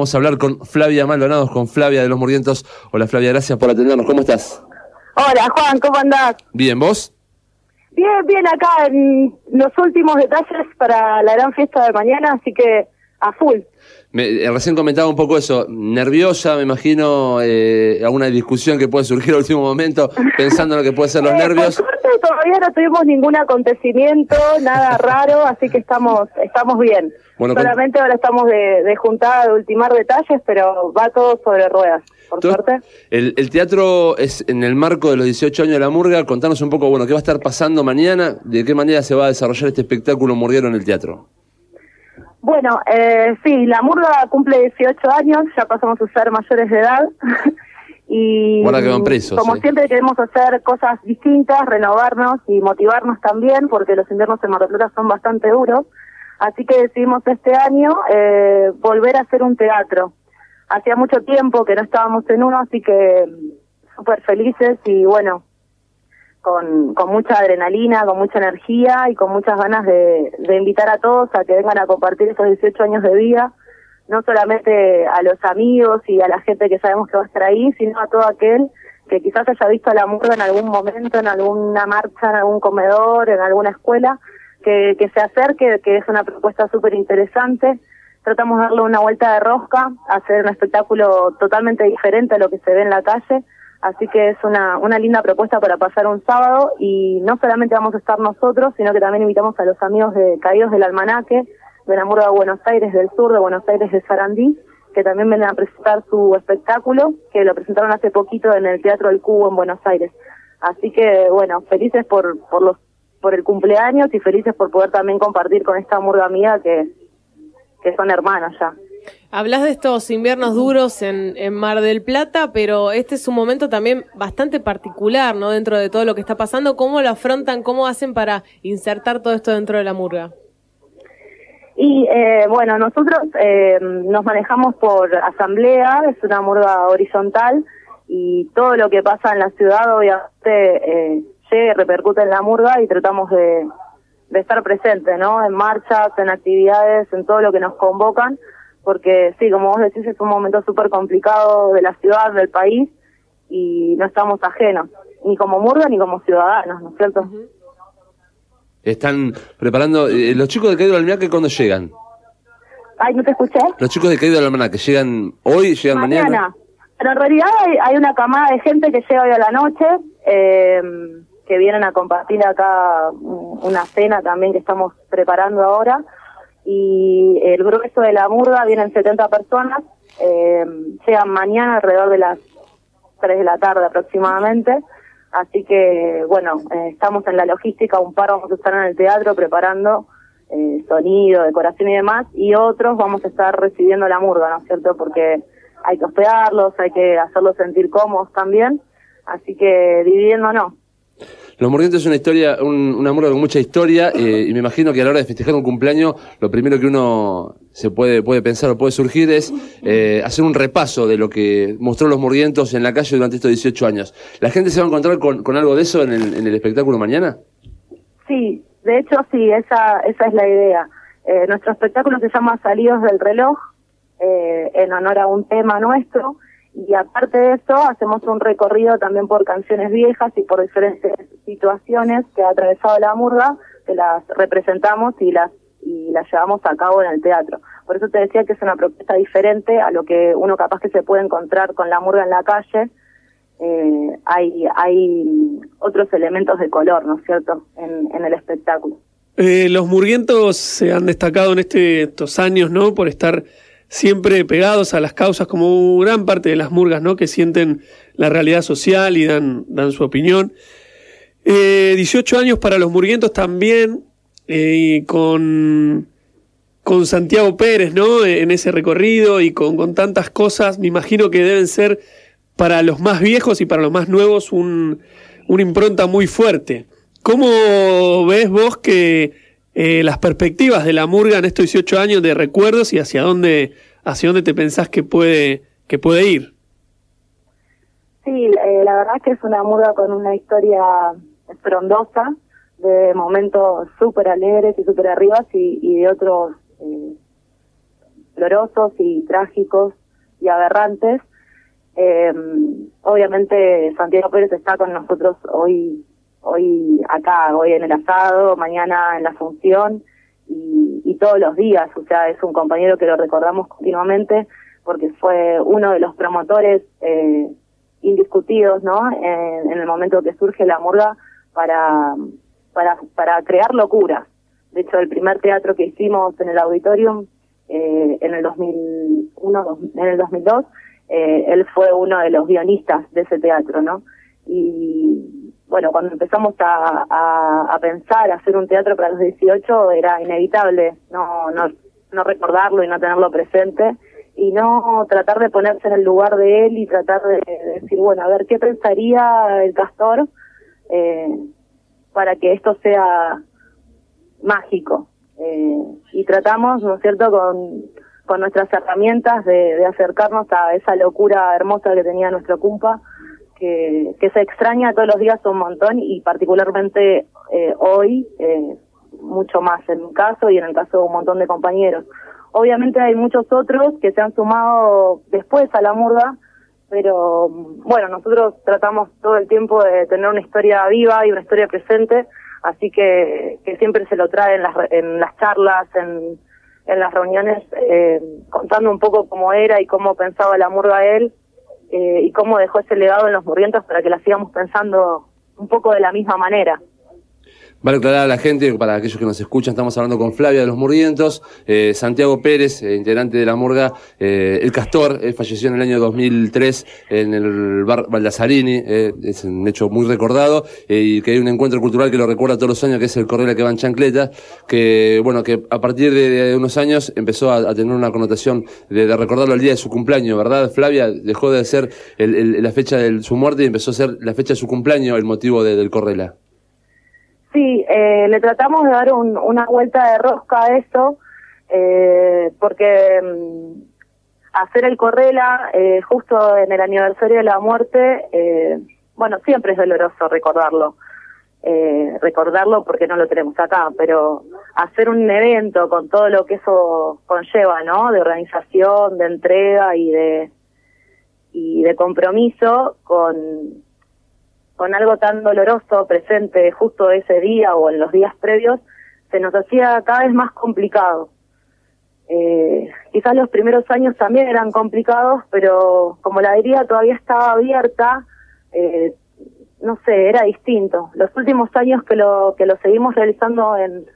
Vamos a hablar con Flavia Maldonado, con Flavia de Los Murguientos. Hola Flavia, gracias por atendernos. ¿Cómo estás? Hola Juan, ¿cómo andás? Bien, ¿vos? Bien, acá en los últimos detalles para la gran fiesta de mañana, así que a full. Recién comentaba un poco eso, nerviosa, me imagino, alguna discusión que puede surgir al último momento, pensando en lo que puede ser los nervios. Por suerte todavía no tuvimos ningún acontecimiento, nada raro, así que estamos bien. Bueno, solamente ahora estamos de juntada, de ultimar detalles, pero va todo sobre ruedas, por suerte. El teatro es en el marco de los 18 años de la murga. Contanos un poco, bueno, qué va a estar pasando mañana, de qué manera se va a desarrollar este espectáculo murguero en el teatro. Bueno, sí, la murga cumple 18 años, ya pasamos a ser mayores de edad. Y ahora que van presos. Como siempre queremos hacer cosas distintas, renovarnos y motivarnos también, porque los inviernos en Mar del Plata son bastante duros. Así que decidimos este año volver a hacer un teatro. Hacía mucho tiempo que no estábamos en uno, así que súper felices y bueno, con mucha adrenalina, con mucha energía y con muchas ganas de invitar a todos a que vengan a compartir esos 18 años de vida, no solamente a los amigos y a la gente que sabemos que va a estar ahí, sino a todo aquel que quizás haya visto a la murga en algún momento, en alguna marcha, en algún comedor, en alguna escuela, que se acerque, que es una propuesta súper interesante. Tratamos de darle una vuelta de rosca, hacer un espectáculo totalmente diferente a lo que se ve en la calle, así que es una linda propuesta para pasar un sábado, y no solamente vamos a estar nosotros, sino que también invitamos a los amigos de Caídos del Almanaque, de la murga de Buenos Aires del Sur, de Buenos Aires de Sarandí, que también vienen a presentar su espectáculo, que lo presentaron hace poquito en el Teatro del Cubo en Buenos Aires. Así que, bueno, felices por el cumpleaños y felices por poder también compartir con esta murga amiga que son hermanos ya. Hablas de estos inviernos duros en Mar del Plata, pero este es un momento también bastante particular, ¿no? Dentro de todo lo que está pasando, ¿cómo lo afrontan? ¿Cómo hacen para insertar todo esto dentro de la murga? Y bueno, nosotros nos manejamos por asamblea, es una murga horizontal, y todo lo que pasa en la ciudad obviamente repercute en la murga, y tratamos de estar presentes, ¿no? En marchas, en actividades, en todo lo que nos convocan, porque sí, como vos decís, es un momento súper complicado de la ciudad, del país, y no estamos ajenos, ni como murga ni como ciudadanos, ¿no es cierto? Uh-huh. Están preparando, los chicos de Caído del Almanaque, ¿cuándo llegan? Ay, ¿no te escuché? Los chicos de Caído del Almanaque, ¿llegan hoy, llegan mañana? Pero en realidad hay una camada de gente que llega hoy a la noche, que vienen a compartir acá una cena también que estamos preparando ahora, y el grueso de la murga vienen 70 personas, llegan mañana alrededor de las 3 de la tarde aproximadamente, así que bueno, estamos en la logística, un par vamos a estar en el teatro preparando sonido, decoración y demás, y otros vamos a estar recibiendo la murga, ¿no es cierto? Porque hay que hospedarlos, hay que hacerlos sentir cómodos también, así que dividiéndonos. Los Murguientos es una historia, una murga con mucha historia, y me imagino que a la hora de festejar un cumpleaños, lo primero que uno se puede pensar o puede surgir es hacer un repaso de lo que mostró Los Murguientos en la calle durante estos 18 años. ¿La gente se va a encontrar con algo de eso en el espectáculo mañana? Sí, de hecho sí, esa es la idea. Nuestro espectáculo se llama Salidos del Reloj, en honor a un tema nuestro, y aparte de eso hacemos un recorrido también por canciones viejas y por diferentes situaciones que ha atravesado la murga, que las representamos y las llevamos a cabo en el teatro. Por eso te decía que es una propuesta diferente a lo que uno capaz que se puede encontrar con la murga en la calle. Hay otros elementos de color, ¿no es cierto?, en el espectáculo. Los Murguientos se han destacado en estos años, ¿no?, por estar siempre pegados a las causas, como gran parte de las murgas, ¿no?, que sienten la realidad social y dan su opinión. 18 años para los Murguientos también, con Santiago Pérez, ¿no?, en ese recorrido, y con tantas cosas. Me imagino que deben ser para los más viejos y para los más nuevos una impronta muy fuerte. ¿Cómo ves vos que las perspectivas de la murga en estos 18 años de recuerdos, y hacia dónde te pensás que puede ir? Sí, la verdad es que es una murga con una historia frondosa, de momentos súper alegres y súper arribas, y de otros dolorosos y trágicos y aberrantes. Obviamente Santiago Pérez está con nosotros hoy acá, hoy en el asado, mañana en la función y todos los días, o sea, es un compañero que lo recordamos continuamente porque fue uno de los promotores indiscutidos, ¿no? En el momento que surge la murga para crear locuras. De hecho, el primer teatro que hicimos en el auditorium en el 2002, él fue uno de los guionistas de ese teatro, ¿no? Y bueno, cuando empezamos a pensar, a hacer un teatro para los 18, era inevitable no recordarlo y no tenerlo presente, y no tratar de ponerse en el lugar de él y tratar de decir, bueno, a ver, ¿qué pensaría el Castor para que esto sea mágico? Y tratamos, ¿no es cierto?, con nuestras herramientas de acercarnos a esa locura hermosa que tenía nuestro cumpa, que se extraña todos los días un montón, y particularmente hoy mucho más en mi caso y en el caso de un montón de compañeros. Obviamente hay muchos otros que se han sumado después a la murga, pero bueno, nosotros tratamos todo el tiempo de tener una historia viva y una historia presente, así que siempre se lo trae en las charlas, en las reuniones, contando un poco cómo era y cómo pensaba la murga él, y cómo dejó ese legado en los Murrientos para que la sigamos pensando un poco de la misma manera. Vale aclarar a la gente, para aquellos que nos escuchan, estamos hablando con Flavia de los Murrientos, Santiago Pérez, integrante de la murga, el Castor, falleció en el año 2003 en el bar Baldasarini, es un hecho muy recordado, y que hay un encuentro cultural que lo recuerda todos los años, que es el Correla que va en chancleta, que bueno, que a partir de unos años empezó a tener una connotación de recordarlo el día de su cumpleaños, ¿verdad, Flavia? Dejó de ser la fecha de su muerte y empezó a ser la fecha de su cumpleaños el motivo del Correla. Sí, le tratamos de dar una vuelta de rosca a eso, porque hacer el Correla justo en el aniversario de la muerte, bueno, siempre es doloroso recordarlo porque no lo tenemos acá, pero hacer un evento con todo lo que eso conlleva, ¿no? De organización, de entrega y de compromiso con algo tan doloroso presente justo ese día o en los días previos, se nos hacía cada vez más complicado. Quizás los primeros años también eran complicados, pero como la herida todavía estaba abierta, no sé, era distinto. Los últimos años que lo seguimos realizando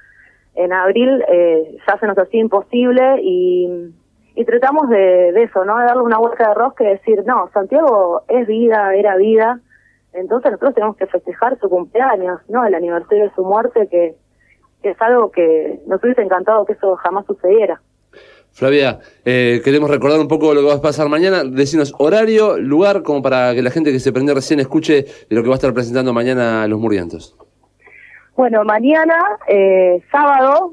en abril, ya se nos hacía imposible y tratamos de eso, ¿no? De darle una vuelta de rosca y decir, no, Santiago es vida, era vida. Entonces nosotros tenemos que festejar su cumpleaños, ¿no? El aniversario de su muerte, que es algo que nos hubiese encantado que eso jamás sucediera. Flavia, queremos recordar un poco lo que va a pasar mañana. Decinos horario, lugar, como para que la gente que se prendió recién escuche de lo que va a estar presentando mañana Los Murrientos. Bueno, mañana, sábado,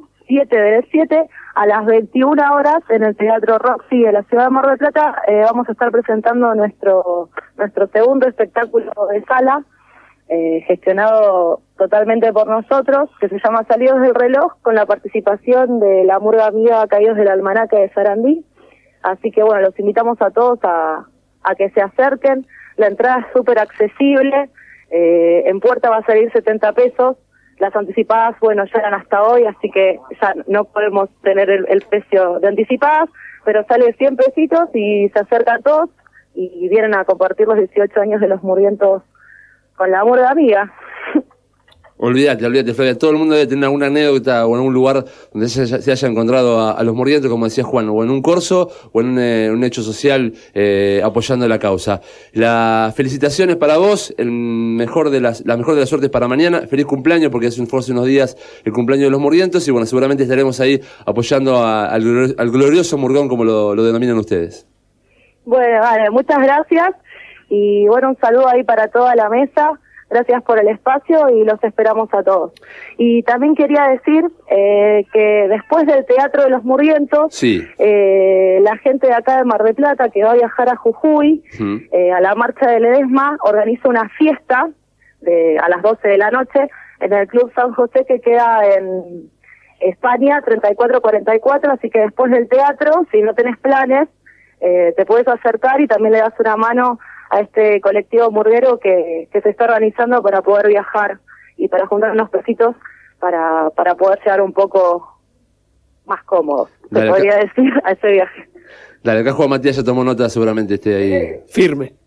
7 a las 21 horas, en el Teatro Roxy de la ciudad de Mar del Plata, vamos a estar presentando nuestro segundo espectáculo de sala, gestionado totalmente por nosotros, que se llama Salidos del Reloj, con la participación de la murga amiga Caídos del Almanaque de Sarandí. Así que bueno, los invitamos a todos a que se acerquen. La entrada es súper accesible, en puerta va a salir 70 pesos, las anticipadas, bueno, ya eran hasta hoy, así que ya no podemos tener el precio de anticipadas, pero sale 100 pesitos y se acercan todos y vienen a compartir los 18 años de los Murrientos con la murga amiga. Olvídate, Flavia, todo el mundo debe tener alguna anécdota o en algún lugar donde se haya encontrado a los Murrientos, como decía Juan, o en un corso o en un hecho social apoyando la causa. Las felicitaciones para vos, la mejor de las suertes para mañana. Feliz cumpleaños, porque hace unos días el cumpleaños de los Murrientos, y bueno, seguramente estaremos ahí apoyando al glorioso Murgón, como lo denominan ustedes. Bueno, vale, muchas gracias, y bueno, un saludo ahí para toda la mesa. Gracias por el espacio y los esperamos a todos. Y también quería decir que después del Teatro de los Murrientos, sí, la gente de acá de Mar del Plata que va a viajar a Jujuy, a la marcha de Ledesma, organiza una fiesta a las 12 de la noche en el Club San José, que queda España 3444, así que después del teatro, si no tenés planes, te puedes acercar y también le das una mano a este colectivo murguero que se está organizando para poder viajar y para juntar unos pesitos para poder llegar un poco más cómodos, se podría decir, a ese viaje. Dale, acá Juan Matías ya tomó nota, seguramente esté ahí. Firme.